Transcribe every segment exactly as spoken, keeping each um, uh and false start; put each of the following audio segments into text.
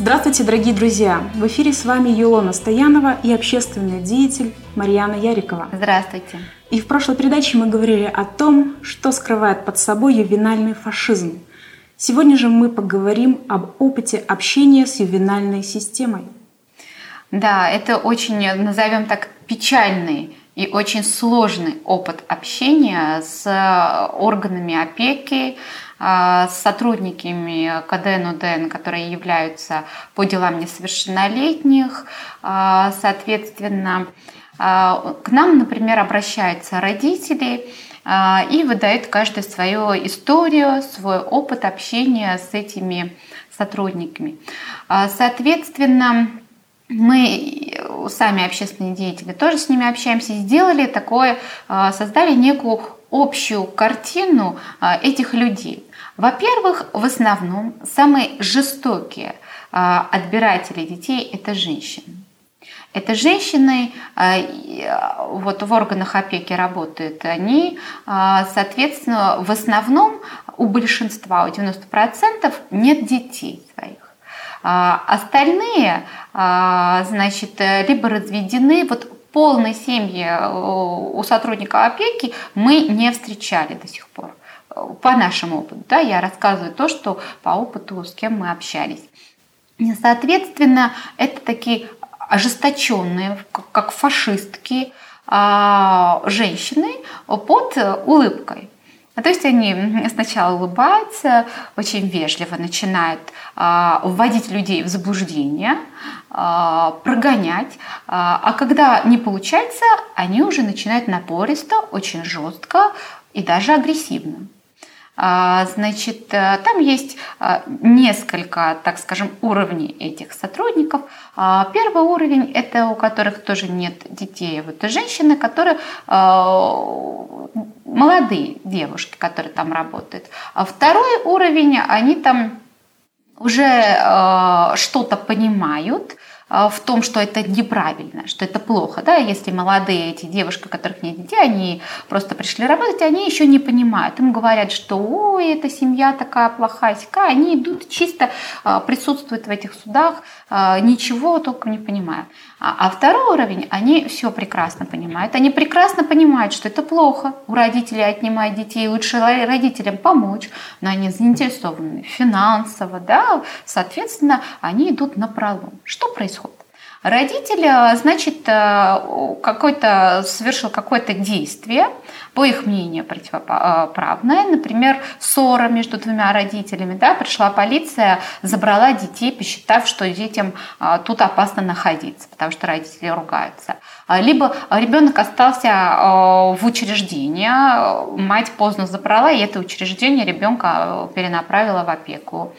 Здравствуйте, дорогие друзья! В эфире с вами Юлона Стоянова и общественный деятель Марьяна Ярикова. Здравствуйте! И в прошлой передаче мы говорили о том, что скрывает под собой ювенальный фашизм. Сегодня же мы поговорим об опыте общения с ювенальной системой. Да, это очень, назовем так, печальный и очень сложный опыт общения с органами опеки, с сотрудниками ка дэ эн о дэ эн, которые являются по делам несовершеннолетних. Соответственно, к нам, например, обращаются родители и выдают каждый свою историю, свой опыт общения с этими сотрудниками. Соответственно, мы сами, общественные деятели, тоже с ними общаемся, сделали такое, создали некую общую картину этих людей. Во-первых, в основном самые жестокие отбиратели детей – это женщины. Это женщины, вот в органах опеки работают они, соответственно, в основном у большинства, у девяноста процентов нет детей своих. Остальные, значит, либо разведены, вот полной семьи у сотрудника опеки мы не встречали до сих пор. По нашему опыту, да, я рассказываю то, что по опыту, с кем мы общались. И, соответственно, это такие ожесточенные, как фашистки, женщины под улыбкой. То есть они сначала улыбаются, очень вежливо начинают вводить людей в заблуждение, прогонять, а когда не получается, они уже начинают напористо, очень жестко и даже агрессивно. Значит, там есть несколько, так скажем, уровней этих сотрудников. Первый уровень – это у которых тоже нет детей. Вот женщины, которые молодые девушки, которые там работают. А второй уровень, они там уже что-то понимают в том, что это неправильно, что это плохо. Да? Если молодые эти девушки, у которых нет детей, они просто пришли работать, они еще не понимают. Им говорят, что ой, эта семья такая плохая, сякая. Они идут, чисто присутствуют в этих судах, ничего толком не понимают. А второй уровень, они все прекрасно понимают. Они прекрасно понимают, что это плохо. У родителей отнимать детей, лучше родителям помочь, но они заинтересованы финансово, да? Соответственно, они идут напролом. Что происходит? Родитель, значит, какой-то, совершил какое-то действие, по их мнению, противоправное, например, ссора между двумя родителями, да, пришла полиция, забрала детей, посчитав, что детям тут опасно находиться, потому что родители ругаются. Либо ребенок остался в учреждении, мать поздно забрала, и это учреждение ребенка перенаправила в опеку.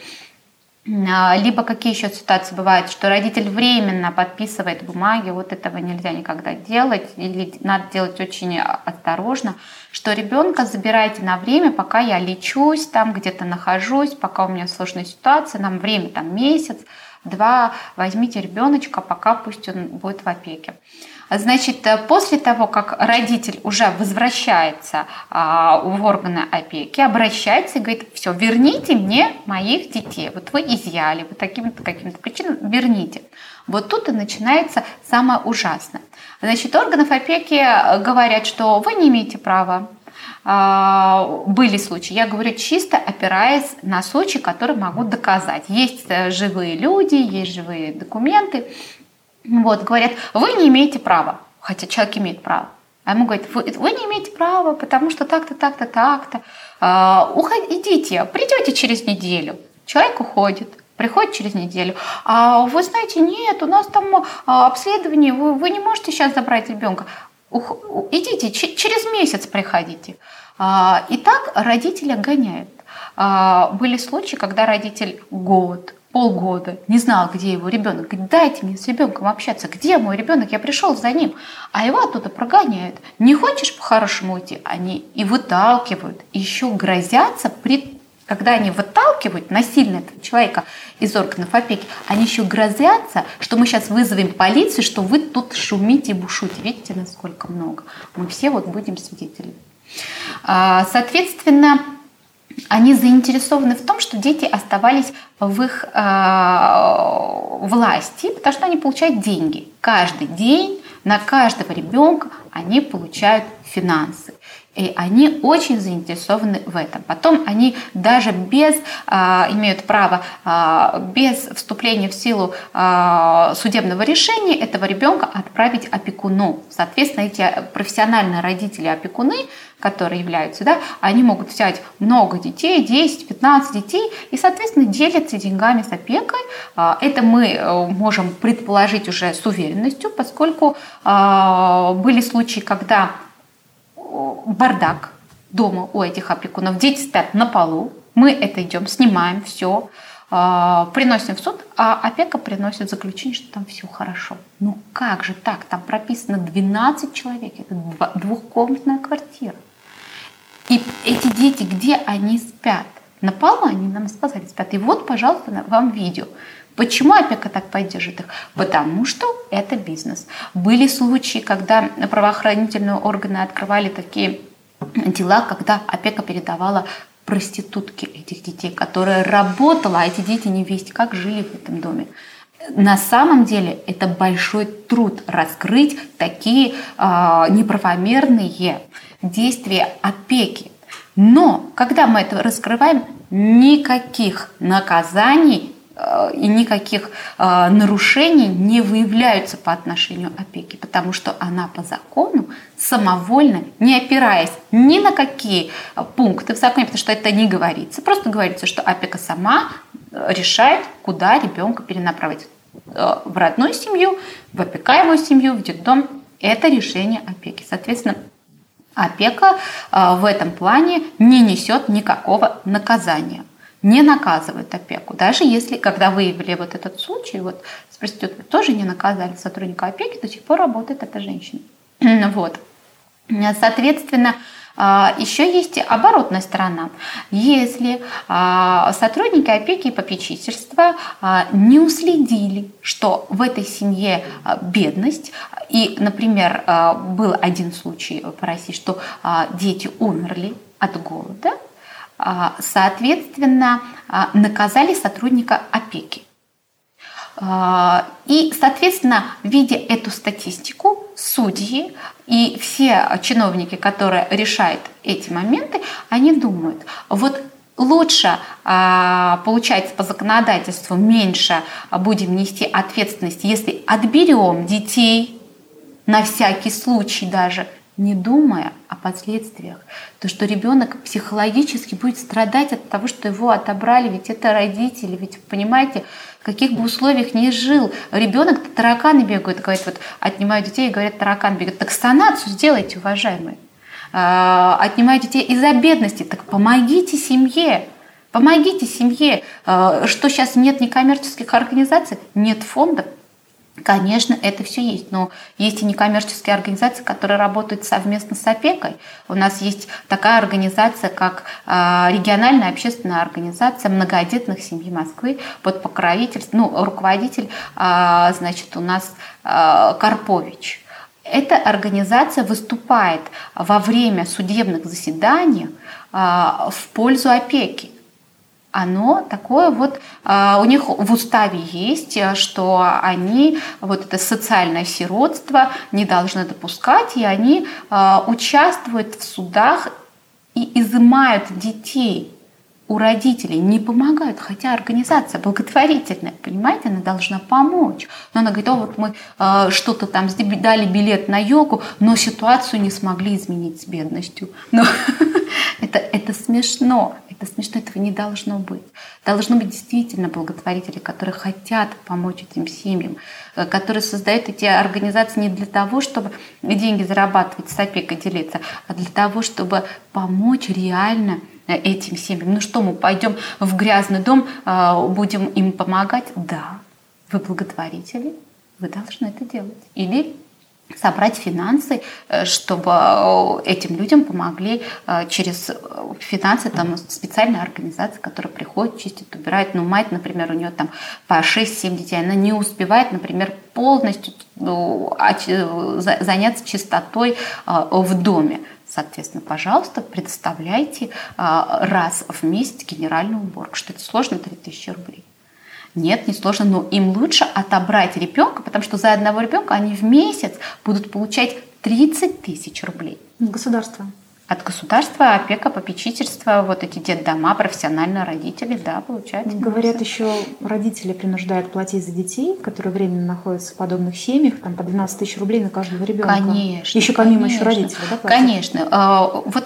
Либо какие еще ситуации бывают, что родитель временно подписывает бумаги, вот этого нельзя никогда делать, или надо делать очень осторожно, что ребенка забирайте на время, пока я лечусь, там где-то нахожусь, пока у меня сложная ситуация, нам время там месяц, два, возьмите ребеночка, пока пусть он будет в опеке. Значит, после того, как родитель уже возвращается в органы опеки, обращается и говорит: все, верните мне моих детей. Вот вы изъяли, вы таким-то, каким-то причинам верните. Вот тут и начинается самое ужасное. Значит, органов опеки говорят, что вы не имеете права. Были случаи, я говорю чисто опираясь на случаи, которые могу доказать. Есть живые люди, есть живые документы. Вот, говорят, вы не имеете права, хотя человек имеет право. А ему говорят, вы, вы не имеете права, потому что так-то, так-то, так-то. А, уходите, придете через неделю. Человек уходит, приходит через неделю. А вы знаете, нет, у нас там обследование, вы, вы не можете сейчас забрать ребенка. Ух, идите, ч- через месяц приходите. А, и так родителя гоняют. А, были случаи, когда родитель год, полгода не знал, где его ребенок. Говорит, дайте мне с ребенком общаться. Где мой ребенок? Я пришел за ним. А его оттуда прогоняют. Не хочешь по-хорошему уйти? Они и выталкивают. И еще грозятся, при... когда они выталкивают насильно этого человека из органов опеки, они еще грозятся, что мы сейчас вызовем полицию, что вы тут шумите и бушуете. Видите, насколько много? Мы все вот будем свидетелями. Соответственно, они заинтересованы в том, что дети оставались в их э, власти, потому что они получают деньги. Каждый день на каждого ребенка они получают финансы. И они очень заинтересованы в этом. Потом они даже без, а, имеют право а, без вступления в силу а, судебного решения этого ребенка отправить опекуну. Соответственно, эти профессиональные родители-опекуны, которые являются, да, они могут взять много детей, десять-пятнадцать детей, и, соответственно, делятся деньгами с опекой. Это мы можем предположить уже с уверенностью, поскольку а, были случаи, когда бардак дома у этих опекунов, дети спят на полу, мы это идем, снимаем все, э, приносим в суд, а опека приносит заключение, что там все хорошо. Ну как же так? Там прописано двенадцать человек, это двухкомнатная квартира. И эти дети, где они спят? На полу, они нам сказали, спят. И вот, пожалуйста, вам видео. Почему опека так поддерживает их? Потому что это бизнес. Были случаи, когда правоохранительные органы открывали такие дела, когда опека передавала проститутке этих детей, которая работала, а эти дети не весть как жили в этом доме. На самом деле это большой труд раскрыть такие э, неправомерные действия опеки. Но когда мы это раскрываем, никаких наказаний и никаких э, нарушений не выявляются по отношению опеки, потому что она по закону самовольно, не опираясь ни на какие пункты в законе, потому что это не говорится, просто говорится, что опека сама решает, куда ребенка перенаправить э, в родную семью, в опекаемую семью, в детдом. Это решение опеки. Соответственно, опека э, в этом плане не несет никакого наказания. Не наказывают опеку. Даже если, когда выявили вот этот случай, вот с проституткой тоже не наказали сотрудника опеки, до сих пор работает эта женщина. Вот. Соответственно, еще есть оборотная сторона. Если сотрудники опеки и попечительства не уследили, что в этой семье бедность, и, например, был один случай по России, что дети умерли от голода, соответственно, наказали сотрудника опеки. И, соответственно, видя эту статистику, судьи и все чиновники, которые решают эти моменты, они думают, вот лучше, получается, по законодательству меньше будем нести ответственность, если отберем детей на всякий случай даже, не думая о последствиях. То, что ребенок психологически будет страдать от того, что его отобрали, ведь это родители, ведь понимаете, в каких бы условиях ни жил. Ребенок, тараканы бегают, говорят, вот отнимают детей и говорят, таракан бегает. Так санацию сделайте, уважаемые. Отнимают детей из-за бедности, так помогите семье. Помогите семье. Что сейчас нет некоммерческих организаций, нет фондов. Конечно, это все есть, но есть и некоммерческие организации, которые работают совместно с опекой. У нас есть такая организация, как региональная общественная организация многодетных семей Москвы под покровительством, ну, руководитель, значит, у нас Карпович. Эта организация выступает во время судебных заседаний в пользу опеки. Оно такое вот, у них в уставе есть, что они вот это социальное сиротство не должны допускать, и они участвуют в судах и изымают детей у родителей, не помогают, хотя организация благотворительная, понимаете, она должна помочь. Но она говорит, о, вот мы что-то там дали билет на йогу, но ситуацию не смогли изменить с бедностью. Но это, это смешно. Это смешно, этого не должно быть. Должны быть действительно благотворители, которые хотят помочь этим семьям, которые создают эти организации не для того, чтобы деньги зарабатывать, с опекой делиться, а для того, чтобы помочь реально этим семьям. Ну что, мы пойдем в грязный дом, будем им помогать? Да, вы благотворители, вы должны это делать. Или собрать финансы, чтобы этим людям помогли через финансы, там специальная организация, которая приходит, чистит, убирает. Ну, мать, например, у нее там по шесть-семь детей, она не успевает, например, полностью заняться чистотой в доме. Соответственно, пожалуйста, предоставляйте раз в месяц генеральную уборку. Что это сложно? три тысячи рублей. Нет, не сложно, но им лучше отобрать ребенка, потому что за одного ребенка они в месяц будут получать тридцать тысяч рублей. Государство. От государства, опека, попечительство, вот эти детдома, профессиональные родители, да, получают. Говорят, еще родители принуждают платить за детей, которые временно находятся в подобных семьях, там по двенадцать тысяч рублей на каждого ребенка. Конечно. Еще помимо конечно, еще родителей, да, платят? Конечно. Вот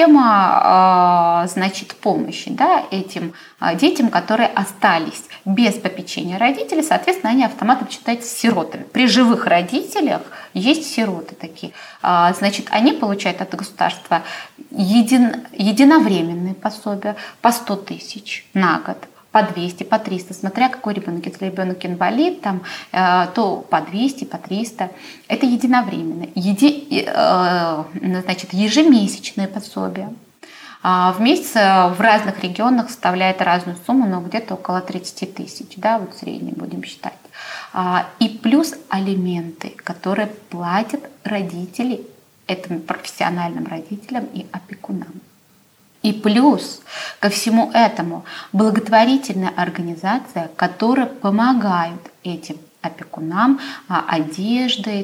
система, значит, помощи, да, этим детям, которые остались без попечения родителей, соответственно, они автоматом считаются сиротами. При живых родителях есть сироты такие. Значит, они получают от государства един, единовременные пособия по сто тысяч на год, по двести, по триста, смотря какой ребенок. Если ребенок инвалид, там, то по двести, по триста. Это единовременно. Еди, значит, ежемесячные пособия. В месяц в разных регионах составляет разную сумму, но где-то около тридцать тысяч, да, вот средний будем считать. И плюс алименты, которые платят родители этим профессиональным родителям и опекунам. И плюс ко всему этому благотворительная организация, которая помогает этим опекунам одеждой,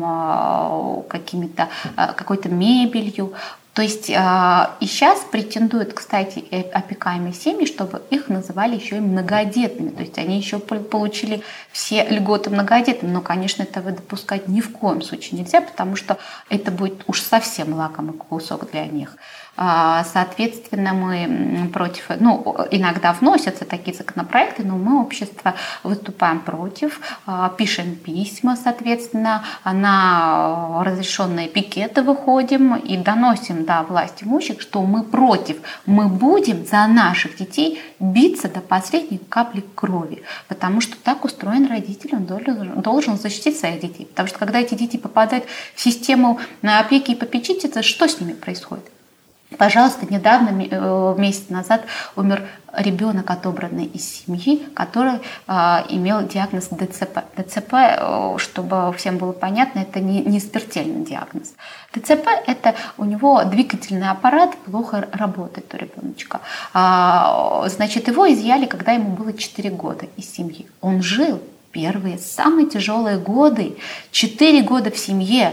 там, какими-то, какой-то мебелью. То есть и сейчас претендуют, кстати, опекаемые семьи, чтобы их называли еще и многодетными. То есть они еще получили все льготы многодетным. Но, конечно, этого допускать ни в коем случае нельзя, потому что это будет уж совсем лакомый кусок для них. Соответственно, мы против, ну, иногда вносятся такие законопроекты, но мы, общество, выступаем против, пишем письма, соответственно, на разрешенные пикеты выходим и доносим до власти имущих, что мы против, мы будем за наших детей биться до последней капли крови, потому что так устроен родитель, он должен, должен защитить своих детей, потому что когда эти дети попадают в систему опеки и попечительства, что с ними происходит? Пожалуйста, недавно, месяц назад, умер ребенок, отобранный из семьи, который э, имел диагноз ДЦП. ДЦП, чтобы всем было понятно, это не, не смертельный диагноз. ДЦП – это у него двигательный аппарат плохо работает у ребеночка. А, значит, его изъяли, когда ему было четыре года из семьи. Он жил первые, самые тяжелые годы, четыре года в семье.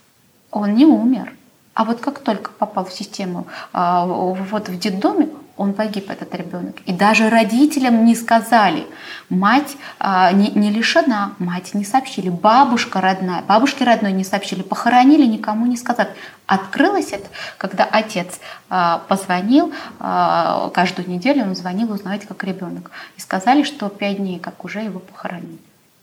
Он не умер. А вот как только попал в систему, вот в детдоме, он погиб, этот ребенок. И даже родителям не сказали. Мать не, не лишена, мать не сообщили. Бабушка родная, бабушке родной не сообщили. Похоронили, никому не сказали. Открылось это, когда отец позвонил, каждую неделю он звонил узнавать, как ребенок. И сказали, что пять дней, как уже его похоронили.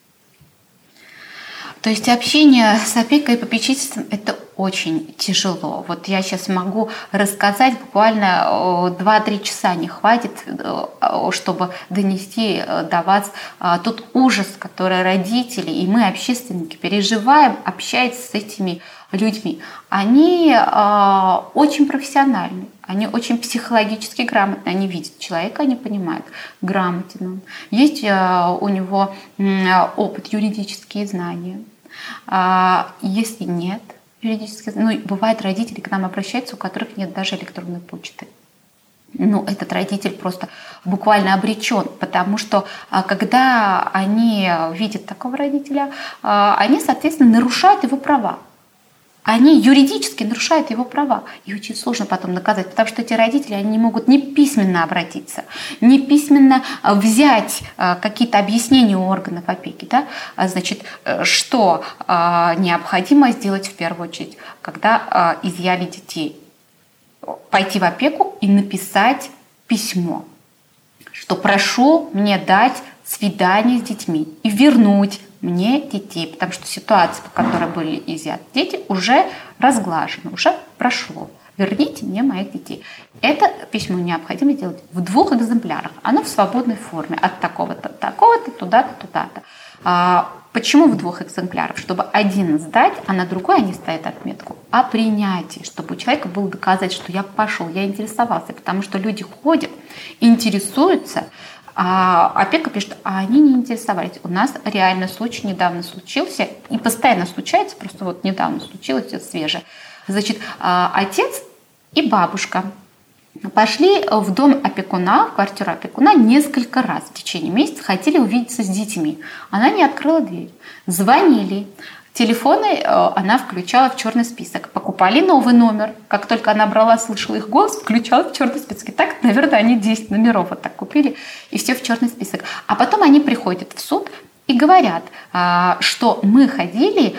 То есть общение с опекой и попечительством – это очень тяжело. Вот я сейчас могу рассказать, буквально два-три часа не хватит, чтобы донести до вас тот ужас, который родители и мы, общественники, переживаем, общаясь с этими людьми. Они э, очень профессиональны, они очень психологически грамотны, они видят человека, они понимают, грамотен он. Есть э, у него э, опыт, юридические знания. А если нет юридических знаний, ну, бывают родители к нам обращаются, у которых нет даже электронной почты. Ну, этот родитель просто буквально обречен, потому что когда они видят такого родителя, они, соответственно, нарушают его права. Они юридически нарушают его права. И очень сложно потом доказать, потому что эти родители, они не могут ни письменно обратиться, ни письменно взять какие-то объяснения у органов опеки. Да? Значит, что необходимо сделать в первую очередь, когда изъяли детей? Пойти в опеку и написать письмо, что прошу мне дать свидание с детьми и вернуть мне детей, потому что ситуация, по которой были изъяты дети, уже разглажена, уже прошло. Верните мне моих детей. Это письмо необходимо сделать в двух экземплярах. Оно в свободной форме. От такого-то, такого-то, туда-то, туда-то. А, почему в двух экземплярах? Чтобы один сдать, а на другой они ставят отметку о принятии, чтобы у человека было доказать, что я пошел, я интересовался. Потому что люди ходят, интересуются, а опека пишет, а они не интересовались. У нас реально случай недавно случился, и постоянно случается, просто вот недавно случилось, это свежее. Значит, отец и бабушка пошли в дом опекуна, в квартиру опекуна несколько раз в течение месяца, хотели увидеться с детьми. Она не открыла дверь. Звонили. Телефоны она включала в черный список. Покупали новый номер. Как только она брала, слышала их голос, включала в черный список. И так, наверное, они десять номеров вот так купили, и все в черный список. А потом они приходят в суд и говорят, что мы ходили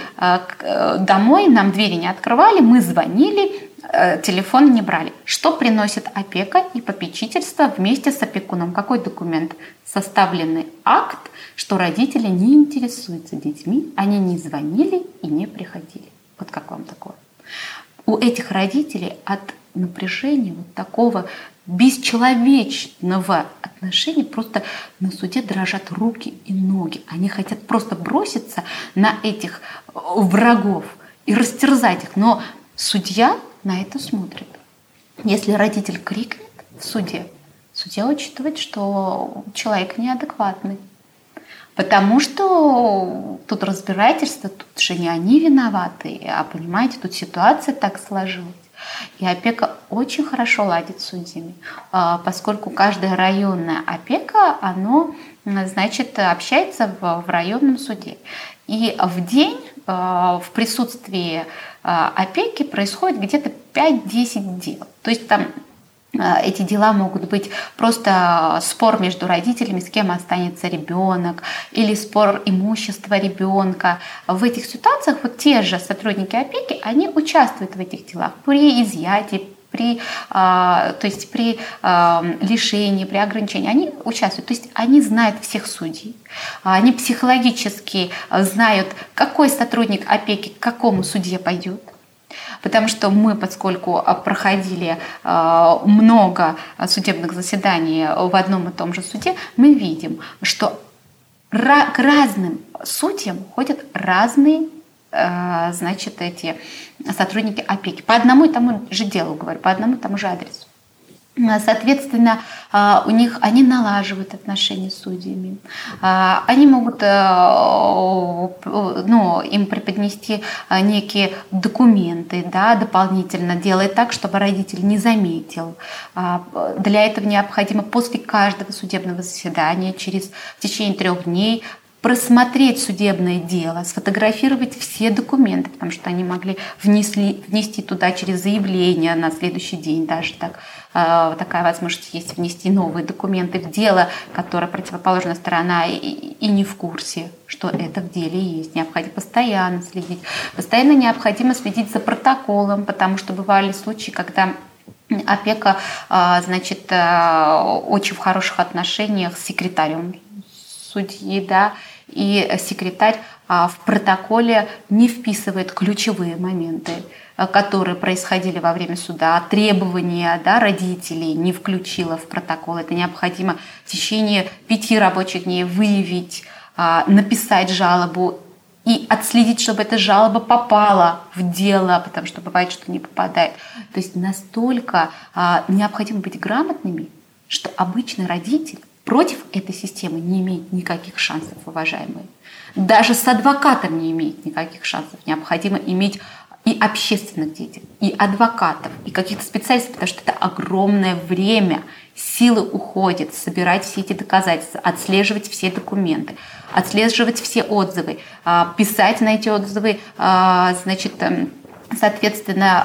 домой, нам двери не открывали, мы звонили, телефон не брали. Что приносит опека и попечительство вместе с опекуном? Какой документ? Составленный акт, что родители не интересуются детьми, они не звонили и не приходили. Вот как вам такое? У этих родителей от напряжения вот такого бесчеловечного отношения просто на суде дрожат руки и ноги. Они хотят просто броситься на этих врагов и растерзать их. Но судья на это смотрит. Если родитель крикнет в суде, судья учитывает, что человек неадекватный. Потому что тут разбирательство, тут же не они виноваты, а, понимаете, тут ситуация так сложилась. И опека очень хорошо ладит с судьями, поскольку каждая районная опека, оно, значит, общается в районном суде. И в день в присутствии опеки происходит где-то пять-десять дел. То есть там эти дела могут быть просто спор между родителями, с кем останется ребенок, или спор имущества ребенка. В этих ситуациях вот те же сотрудники опеки, они участвуют в этих делах при изъятии, при, то есть при лишении, при ограничении. Они участвуют, то есть они знают всех судей, они психологически знают, какой сотрудник опеки к какому судье пойдет. Потому что мы, поскольку проходили много судебных заседаний в одном и том же суде, мы видим, что к разным судьям ходят разные, значит, эти сотрудники опеки. По одному и тому же делу, говорю, по одному и тому же адресу. Соответственно, у них они налаживают отношения с судьями, они могут, ну, им преподнести некие документы, да, дополнительно, делая так, чтобы родитель не заметил. Для этого необходимо после каждого судебного заседания через в течение трех дней просмотреть судебное дело, сфотографировать все документы, потому что они могли внесли, внести туда через заявление на следующий день, даже так, э, такая возможность есть, внести новые документы в дело, которое противоположная сторона и, и не в курсе, что это в деле есть. Необходимо постоянно следить. Постоянно необходимо следить за протоколом, потому что бывали случаи, когда опека, э, значит, э, очень в хороших отношениях с секретарем судьи, да, и секретарь а, в протоколе не вписывает ключевые моменты, а, которые происходили во время суда, требования, да, родителей не включила в протокол. Это необходимо в течение пяти рабочих дней выявить, а, написать жалобу и отследить, чтобы эта жалоба попала в дело, потому что бывает, что не попадает. То есть настолько а, необходимо быть грамотными, что обычный родитель против этой системы не имеет никаких шансов, уважаемые. Даже с адвокатом не имеет никаких шансов. Необходимо иметь и общественных деятелей, и адвокатов, и каких-то специалистов, потому что это огромное время, силы уходят, собирать все эти доказательства, отслеживать все документы, отслеживать все отзывы, писать на эти отзывы, значит, соответственно,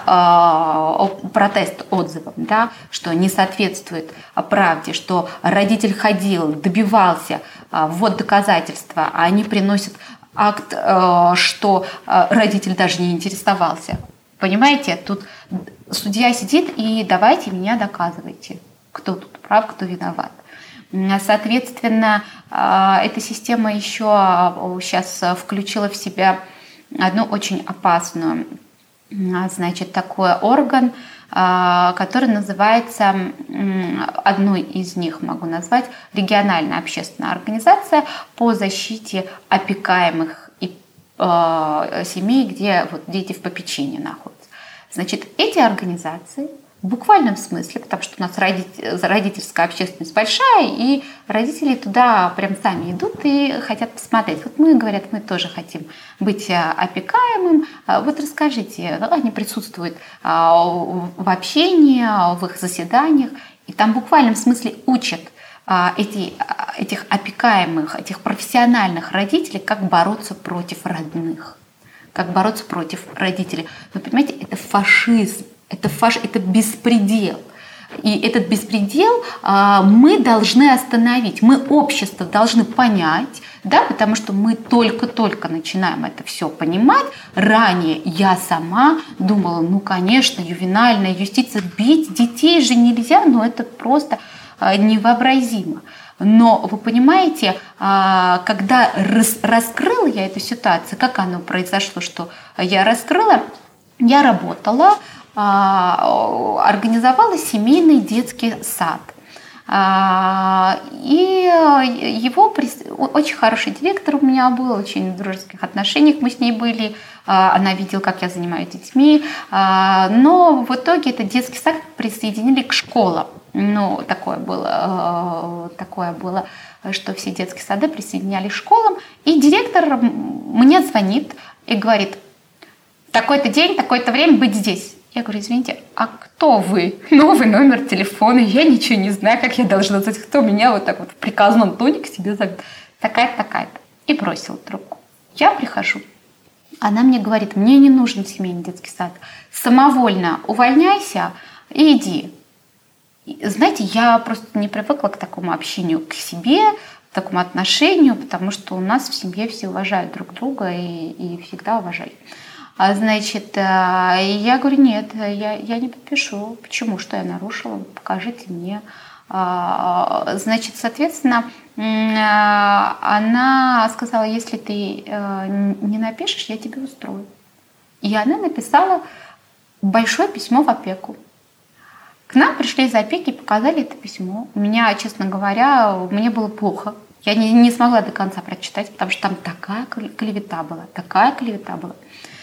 протест отзывам, да, что не соответствует правде, что родитель ходил, добивался, вот доказательства, а они приносят акт, что родитель даже не интересовался. Понимаете, тут судья сидит и давайте меня доказывайте, кто тут прав, кто виноват. Соответственно, эта система еще сейчас включила в себя одну очень опасную, значит, такой орган, который называется, одной из них могу назвать, региональная общественная организация по защите опекаемых и, э, семей, где вот, дети в попечении находятся. Значит, эти организации в буквальном смысле, потому что у нас родитель, родительская общественность большая, и родители туда прям сами идут и хотят посмотреть. Вот мы, говорят, мы тоже хотим быть опекаемым. Вот расскажите, они присутствуют в общении, в их заседаниях, и там в буквальном смысле учат эти, этих опекаемых, этих профессиональных родителей, как бороться против родных, как бороться против родителей. Вы понимаете, это фашизм. Это, фаш... это беспредел. И этот беспредел а, мы должны остановить. Мы, общество, должны понять, да, потому что мы только-только начинаем это все понимать. Ранее я сама думала, ну, конечно, ювенальная юстиция, бить детей же нельзя, но это просто а, невообразимо. Но вы понимаете, а, когда рас... раскрыла я эту ситуацию, как оно произошло, что я раскрыла, я работала, организовала семейный детский сад. И его очень хороший директор у меня был, очень в дружеских отношениях мы с ней были. Она видела, как я занимаюсь детьми. Но в итоге этот детский сад присоединили к школам. Ну, такое было, такое было, что все детские сады присоединялись к школам. И директор мне звонит и говорит: такой-то день, такое-то время быть здесь. Я говорю: извините, а кто вы? Новый номер телефона, я ничего не знаю, как я должна знать, кто меня вот так вот в приказном тоне к себе зовет. Такая-то, такая-то. И бросила трубку. Я прихожу. Она мне говорит: мне не нужен семейный детский сад. Самовольно увольняйся и иди. И, знаете, я просто не привыкла к такому общению к себе, к такому отношению, потому что у нас в семье все уважают друг друга и, и всегда уважали. А, значит, я говорю: нет, я, я не подпишу. Почему? Что я нарушила? Покажите мне. Значит, соответственно, она сказала: если ты не напишешь, я тебе устрою. И она написала большое письмо в опеку. К нам пришли из опеки и показали это письмо. У меня, честно говоря, мне было плохо. Я не, не смогла до конца прочитать, потому что там такая клевета была, такая клевета была.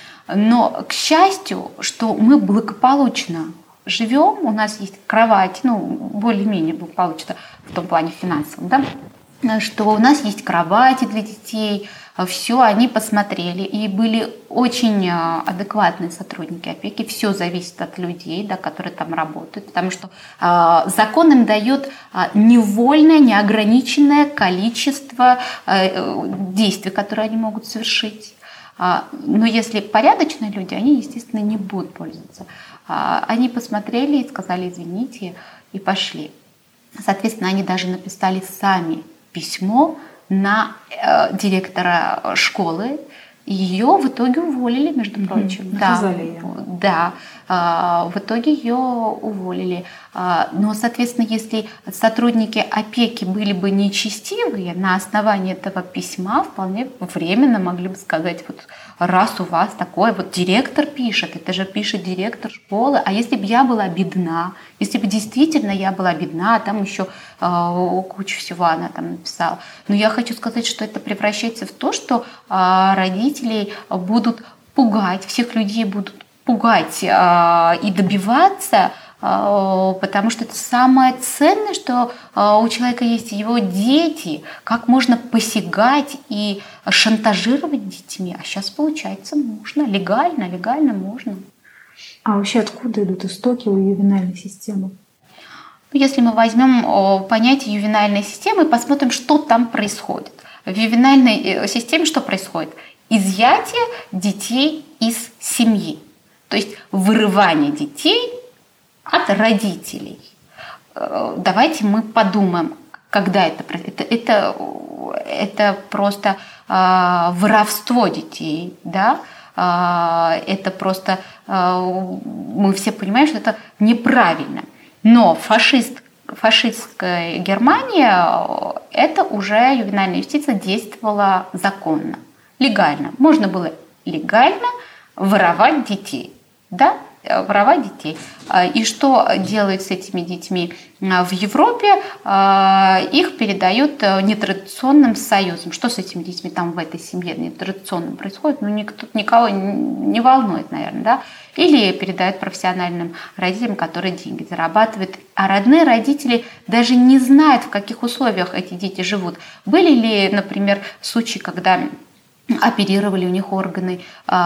Но, к счастью, что мы благополучно живем, у нас есть кровать, ну, более-менее благополучно в том плане финансовом, да, что у нас есть кровати для детей, все они посмотрели, и были очень адекватные сотрудники опеки, все зависит от людей, да, которые там работают, потому что э, закон им дает э, невольное, неограниченное количество э, действий, которые они могут совершить. Но если порядочные люди, они, естественно, не будут пользоваться. Они посмотрели и сказали: извините, и пошли. Соответственно, они даже написали сами письмо на директора школы. Ее в итоге уволили, между прочим. Mm-hmm. Наказали ее. Да, в итоге ее уволили. Но, соответственно, если сотрудники опеки были бы нечестивые, на основании этого письма вполне временно могли бы сказать: вот раз у вас такое, вот директор пишет, это же пишет директор школы, а если бы я была бедна, если бы действительно я была бедна, там еще э, кучу всего она там написала. Но я хочу сказать, что это превращается в то, что э, родителей будут пугать, всех людей будут пугать э, и добиваться, потому что это самое ценное, что у человека есть, его дети, как можно посягать и шантажировать детьми. А сейчас, получается, можно, легально, легально можно. А вообще откуда идут истоки у ювенальной системы? Если мы возьмем понятие ювенальной системы и посмотрим, что там происходит. В ювенальной системе что происходит? Изъятие детей из семьи. То есть вырывание детей от родителей. Давайте мы подумаем, когда это это это, это просто э, воровство детей, да? Э, это просто э, мы все понимаем, что это неправильно. Но фашист, фашистская Германия, это уже ювенальная юстиция действовала законно, легально. Можно было легально воровать детей, да? права детей. И что делают с этими детьми в Европе? Их передают нетрадиционным союзам. Что с этими детьми там в этой семье нетрадиционным происходит? Ну, никто, никого не волнует, наверное, да? Или передают профессиональным родителям, которые деньги зарабатывают. А родные родители даже не знают, в каких условиях эти дети живут. Были ли, например, случаи, когда оперировали у них органы,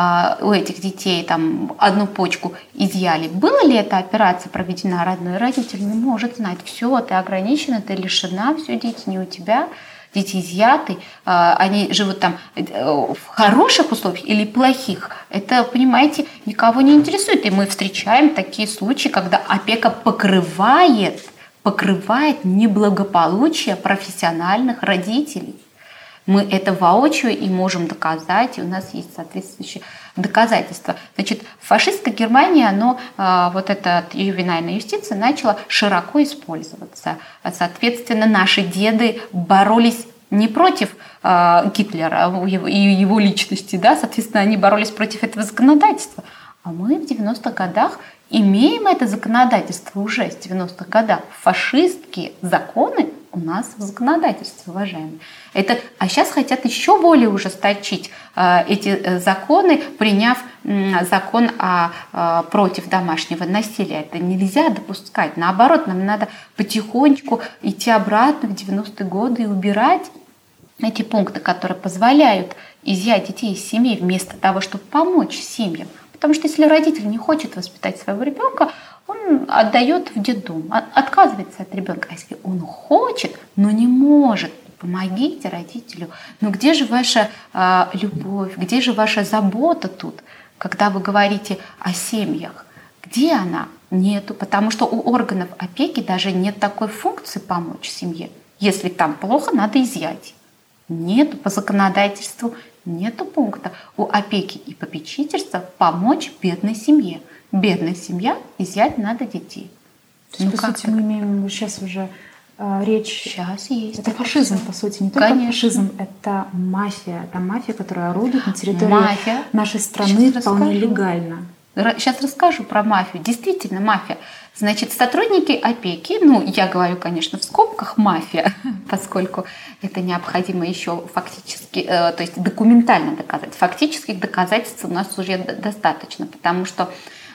у этих детей там одну почку изъяли. Была ли эта операция проведена? Родной родитель не может знать. Все, ты ограничена, ты лишена, все, дети не у тебя. Дети изъяты, они живут там в хороших условиях или плохих, это, понимаете, никого не интересует. И мы встречаем такие случаи, когда опека покрывает, покрывает неблагополучие профессиональных родителей. Мы это воочию и можем доказать, и у нас есть соответствующие доказательства. Значит, фашистская Германия, оно, вот эта ювенальная юстиция начала широко использоваться. Соответственно, наши деды боролись не против Гитлера и его личности, да, соответственно, они боролись против этого законодательства. А мы в девяностых годах имеем это законодательство уже с девяностых годов. Фашистские законы у нас в законодательстве, уважаемые. Это, а сейчас хотят еще более ужесточить э, эти э, законы, приняв э, закон о, э, против домашнего насилия. Это нельзя допускать. Наоборот, нам надо потихонечку идти обратно в девяностые годы и убирать эти пункты, которые позволяют изъять детей из семьи вместо того, чтобы помочь семьям. Потому что если родитель не хочет воспитать своего ребенка, он отдает в детдом, отказывается от ребенка. А если он хочет, но не может, помогите родителю. Но где же ваша э, любовь, где же ваша забота тут, когда вы говорите о семьях? Где она? Нету, потому что у органов опеки даже нет такой функции помочь семье. Если там плохо, надо изъять. Нету по законодательству, нету пункта у опеки и попечительства помочь бедной семье. Бедная семья, изъять надо детей. То есть, ну, по сути, так? Мы имеем сейчас уже э, речь... Сейчас есть. Это фашизм, по сути. Не только Конечно. фашизм, это мафия. Это мафия, которая орудует на территории мафия. нашей страны сейчас вполне расскажу. легально. Сейчас расскажу про мафию. Действительно, мафия. Значит, сотрудники опеки, ну, я говорю, конечно, в скобках мафия, поскольку это необходимо еще фактически, э, то есть документально доказать. Фактических доказательств у нас уже достаточно, потому что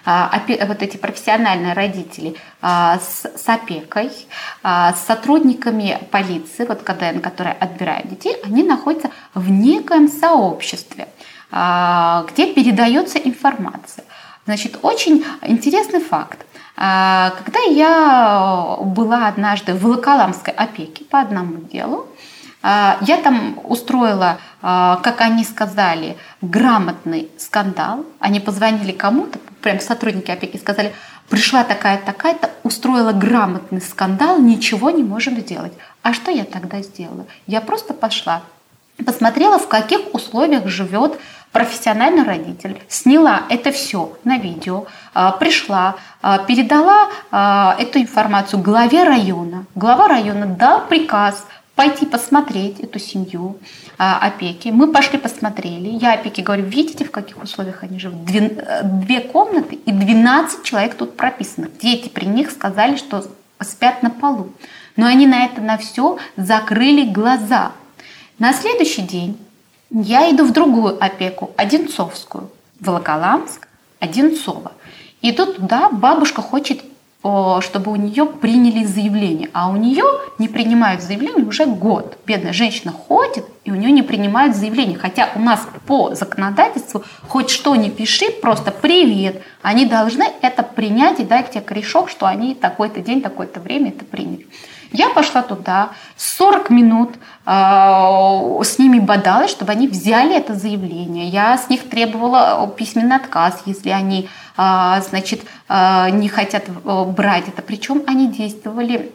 вот эти профессиональные родители с, с опекой, с сотрудниками полиции, вот когда, которые отбирают детей, они находятся в некоем сообществе, где передается информация. Значит, очень интересный факт. Когда я была однажды в Волоколамской опеке по одному делу, я там устроила, как они сказали, грамотный скандал. Они позвонили кому-то, прям сотрудники опеки сказали, пришла такая-то, такая-то, устроила грамотный скандал, ничего не можем сделать. А что я тогда сделала? Я просто пошла, посмотрела, в каких условиях живет профессиональный родитель, сняла это все на видео, пришла, передала эту информацию главе района. Глава района дал приказ пойти посмотреть эту семью а, опеки. Мы пошли посмотрели. Я опеке говорю, видите, в каких условиях они живут? Две, две комнаты и двенадцать человек тут прописано. Дети при них сказали, что спят на полу. Но они на это на все закрыли глаза. На следующий день я иду в другую опеку, Одинцовскую, Волоколамск, Одинцово. Иду туда, бабушка хочет, чтобы у нее приняли заявление. А у нее не принимают заявление уже год. Бедная женщина ходит, и у нее не принимают заявление. Хотя у нас по законодательству хоть что ни пиши, просто привет. Они должны это принять и дать тебе корешок, что они такой-то день, такое-то время это приняли. Я пошла туда, сорок минут э, с ними бодалась, чтобы они взяли это заявление. Я с них требовала письменный отказ, если они э, значит, э, не хотят брать это. Причем они действовали,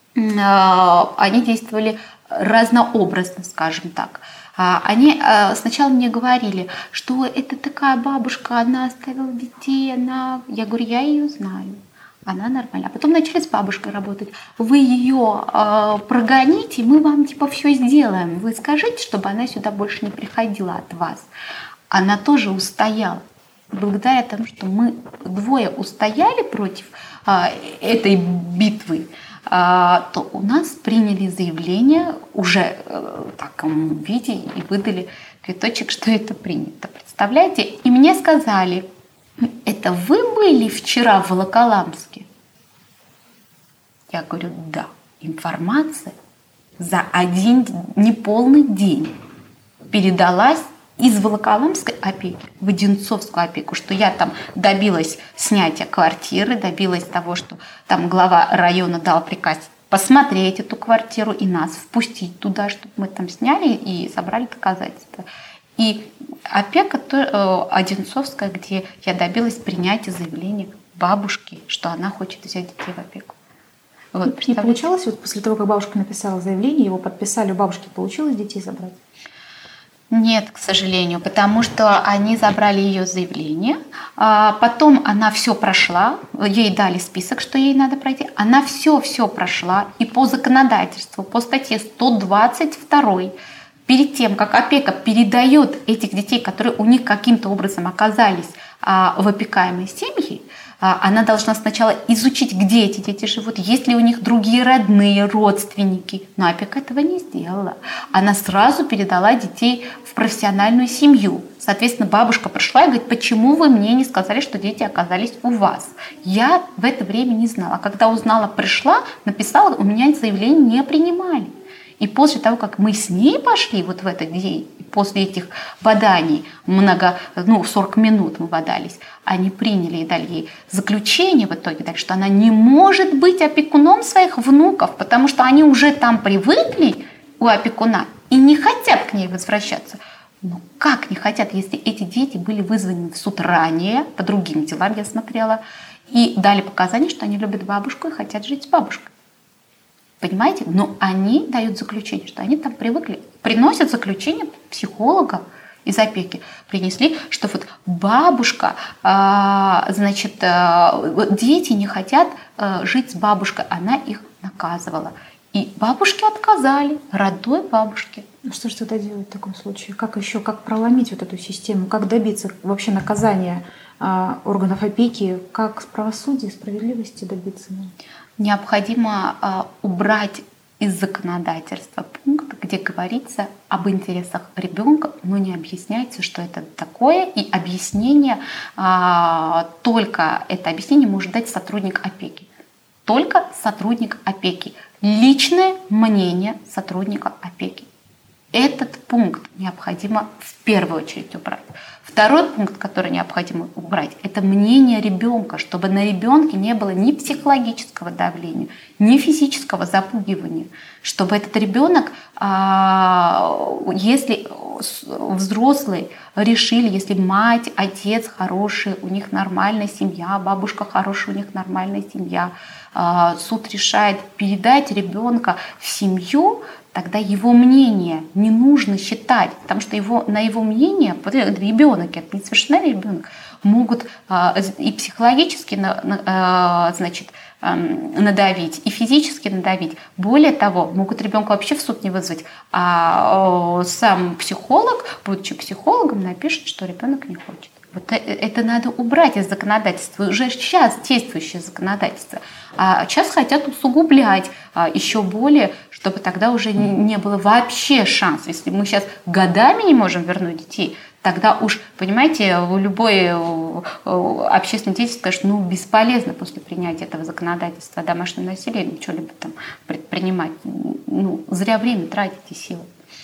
э, они действовали разнообразно, скажем так. Они э, сначала мне говорили, что это такая бабушка, она оставила детей, она... Я говорю, я ее знаю. Она нормальная. А потом начали с бабушкой работать. Вы ее э, прогоните, мы вам типа все сделаем. Вы скажите, чтобы она сюда больше не приходила от вас. Она тоже устояла. благодаря тому, что мы двое устояли против а, этой битвы, а, то у нас приняли заявление уже а, в таком виде и выдали квиточек, что это принято. Представляете? И мне сказали: это вы были вчера в Волоколамске? Я говорю: да. Информация за один неполный день передалась из Волоколамской опеки в Одинцовскую опеку, что я там добилась снятия квартиры, добилась того, что там глава района дал приказ посмотреть эту квартиру и нас впустить туда, чтобы мы там сняли и собрали доказательства. И опека то, Одинцовская, где я добилась принятия заявления бабушки, что она хочет взять детей в опеку. Вот, и получалось, вот после того, как бабушка написала заявление, его подписали, у бабушки получилось детей забрать? Нет, к сожалению, потому что они забрали ее заявление, а потом она все прошла, ей дали список, что ей надо пройти, она все-все прошла, и по законодательству, по статье сто двадцать два, перед тем, как опека передает этих детей, которые у них каким-то образом оказались а, в опекаемой семье, она должна сначала изучить, где эти дети живут, есть ли у них другие родные, родственники. Но опека этого не сделала. Она сразу передала детей в профессиональную семью. Соответственно, бабушка пришла и говорит: почему вы мне не сказали, что дети оказались у вас? Я в это время не знала. А когда узнала, пришла, написала, у меня заявление не принимали. И после того, как мы с ней пошли вот в этот день, после этих боданий, много, ну, сорок минут мы бодались, они приняли и дали ей заключение в итоге, дали, что она не может быть опекуном своих внуков, потому что они уже там привыкли у опекуна и не хотят к ней возвращаться. Ну как не хотят, если эти дети были вызваны в суд ранее, по другим делам я смотрела, и дали показания, что они любят бабушку и хотят жить с бабушкой. Понимаете? Но они дают заключение, что они там привыкли. Приносят заключение психолога из опеки. Принесли, что вот бабушка, значит, дети не хотят жить с бабушкой. Она их наказывала. И бабушки отказали, родной бабушке. Ну что же тогда делать в таком случае? Как еще, как проломить вот эту систему? Как добиться вообще наказания органов опеки? Как правосудия, справедливости добиться? Необходимо э, убрать из законодательства пункт, где говорится об интересах ребенка, но не объясняется, что это такое, и объяснение, э, только это объяснение может дать сотрудник опеки. Только сотрудник опеки. Личное мнение сотрудника опеки. Этот пункт необходимо в первую очередь убрать. Второй пункт, который необходимо убрать, это мнение ребенка, чтобы на ребенке не было ни психологического давления, ни физического запугивания, чтобы этот ребенок, если взрослые решили, если мать, отец хорошие, у них нормальная семья, бабушка хорошая, у них нормальная семья, суд решает передать ребенка в семью, тогда его мнение не нужно считать, потому что его, на его мнение ребенок, это несовершеннолетний ребенок, могут и психологически, значит, надавить, и физически надавить. Более того, могут ребенка вообще в суд не вызвать, а сам психолог, будучи психологом, напишет, что ребенок не хочет. Вот это надо убрать из законодательства, уже сейчас действующее законодательство. А сейчас хотят усугублять еще более, чтобы тогда уже не было вообще шанса. Если мы сейчас годами не можем вернуть детей, тогда уж, понимаете, любой общественный деятель скажет, ну, бесполезно после принятия этого законодательства о домашнем насилии что-либо там предпринимать. Ну, зря время тратите, силы.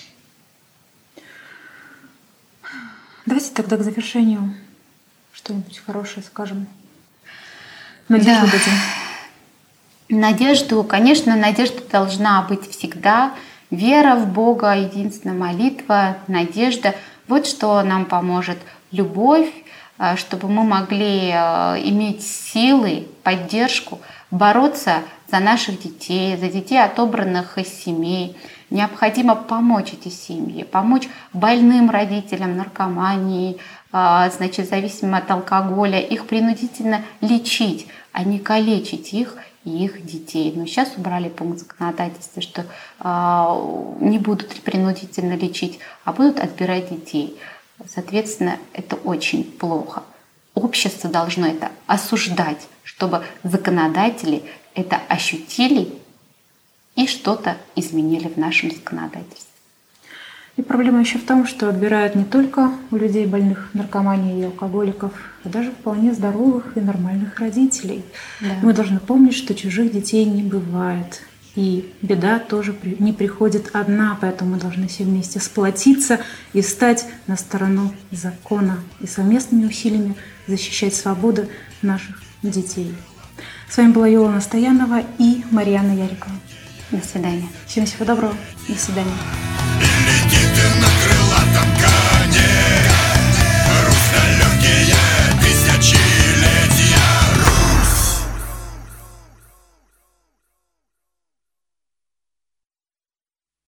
Давайте тогда к завершению что-нибудь хорошее скажем. Надежду дадим. Надежду, конечно, надежда должна быть всегда. Вера в Бога, единственная молитва, надежда. Вот что нам поможет. Любовь, чтобы мы могли иметь силы, поддержку, бороться за наших детей, за детей, отобранных из семей. Необходимо помочь эти семьи, помочь больным родителям, наркомании, значит, зависимым от алкоголя, их принудительно лечить, а не калечить их и их детей. Но сейчас убрали пункт законодательства, что не будут принудительно лечить, а будут отбирать детей. Соответственно, это очень плохо. общество должно это осуждать, чтобы законодатели это ощутили и что-то изменили в нашем законодательстве. И проблема еще в том, что отбирают не только у людей, больных наркоманией и алкоголиков, а даже вполне здоровых и нормальных родителей. Да. Мы должны помнить, что чужих детей не бывает. И беда тоже не приходит одна, поэтому мы должны все вместе сплотиться и встать на сторону закона и совместными усилиями защищать свободу наших детей. С вами была Йола Настоянова и Марьяна Ярикова. До свидания. Всем всего доброго. До свидания. Летит на